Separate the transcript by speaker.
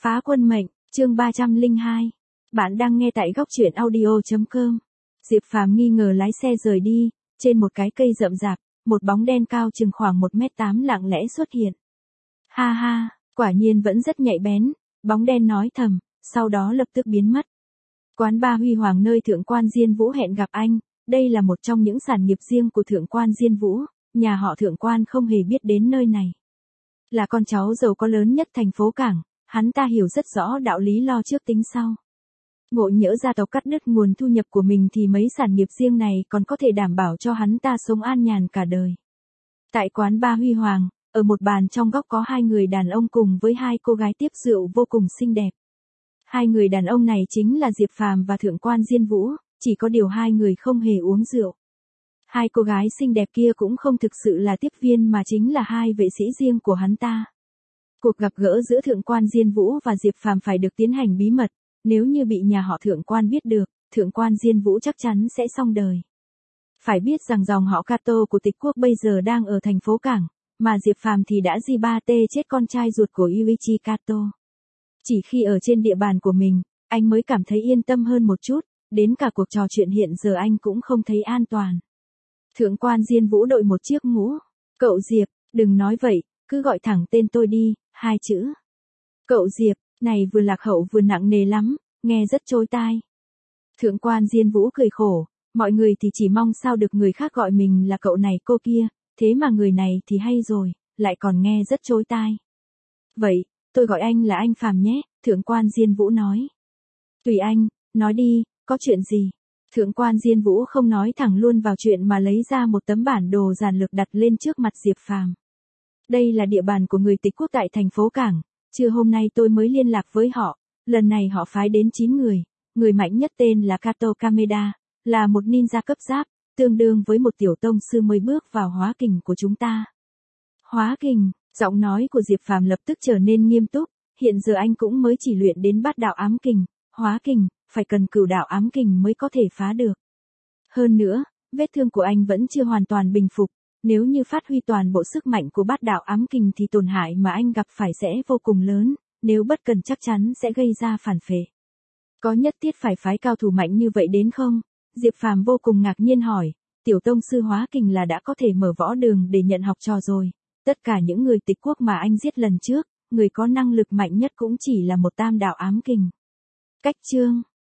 Speaker 1: Phá quân mệnh, chương 302. Bạn đang nghe tại góc truyện audio.com. Diệp Phàm nghi ngờ lái xe rời đi, trên một cái cây rậm rạp, một bóng đen cao chừng khoảng 1m8 lặng lẽ xuất hiện. Ha ha, quả nhiên vẫn rất nhạy bén, bóng đen nói thầm, sau đó lập tức biến mất. Quán bar Huy Hoàng nơi Thượng quan Diên Vũ hẹn gặp anh, đây là một trong những sản nghiệp riêng của Thượng quan Diên Vũ, nhà họ Thượng quan không hề biết đến nơi này. Là con cháu giàu có lớn nhất thành phố Cảng, hắn ta hiểu rất rõ đạo lý lo trước tính sau. Ngộ nhỡ gia tộc cắt đứt nguồn thu nhập của mình thì mấy sản nghiệp riêng này còn có thể đảm bảo cho hắn ta sống an nhàn cả đời. Tại quán bar Huy Hoàng, ở một bàn trong góc có hai người đàn ông cùng với hai cô gái tiếp rượu vô cùng xinh đẹp. Hai người đàn ông này chính là Diệp Phàm và Thượng quan Diên Vũ, chỉ có điều hai người không hề uống rượu. Hai cô gái xinh đẹp kia cũng không thực sự là tiếp viên mà chính là hai vệ sĩ riêng của hắn ta. Cuộc gặp gỡ giữa Thượng quan Diên Vũ và Diệp Phàm phải được tiến hành bí mật, nếu như bị nhà họ Thượng quan biết được, Thượng quan Diên Vũ chắc chắn sẽ xong đời. Phải biết rằng dòng họ Kato của Tịch Quốc bây giờ đang ở thành phố Cảng, mà Diệp Phàm thì đã Jibate chết con trai ruột của Yuichi Kato. Chỉ khi ở trên địa bàn của mình, anh mới cảm thấy yên tâm hơn một chút, đến cả cuộc trò chuyện hiện giờ anh cũng không thấy an toàn. Thượng quan Diên Vũ đội một chiếc mũ. Cậu Diệp, đừng nói vậy, cứ gọi thẳng tên tôi đi, hai chữ. Cậu Diệp, này vừa lạc hậu vừa nặng nề lắm, nghe rất chối tai. Thượng quan Diên Vũ cười khổ, mọi người thì chỉ mong sao được người khác gọi mình là cậu này cô kia, thế mà người này thì hay rồi, lại còn nghe rất chối tai. Vậy, tôi gọi anh là anh Phàm nhé, Thượng quan Diên Vũ nói. Tùy anh, nói đi, có chuyện gì? Thượng quan Diên Vũ không nói thẳng luôn vào chuyện mà lấy ra một tấm bản đồ giản lược đặt lên trước mặt Diệp Phàm. Đây là địa bàn của người Tịch Quốc tại thành phố Cảng, trưa hôm nay tôi mới liên lạc với họ, lần này họ phái đến 9 người, người mạnh nhất tên là Kato Kameda, là một ninja cấp giáp, tương đương với một tiểu tông sư mới bước vào hóa kình của chúng ta. Hóa kình, giọng nói của Diệp Phàm lập tức trở nên nghiêm túc, hiện giờ anh cũng mới chỉ luyện đến bát đạo ám kình, hóa kình, phải cần cửu đạo ám kình mới có thể phá được. Hơn nữa, vết thương của anh vẫn chưa hoàn toàn bình phục, nếu như phát huy toàn bộ sức mạnh của bát đạo ám kình thì tổn hại mà anh gặp phải sẽ vô cùng lớn, nếu bất cẩn chắc chắn sẽ gây ra phản phệ. Có nhất thiết phải phái cao thủ mạnh như vậy đến không? Diệp Phàm vô cùng ngạc nhiên hỏi, tiểu tông sư hóa kình là đã có thể mở võ đường để nhận học trò rồi, tất cả những người Tịch Quốc mà anh giết lần trước, người có năng lực mạnh nhất cũng chỉ là một tam đạo ám kình. Cách chương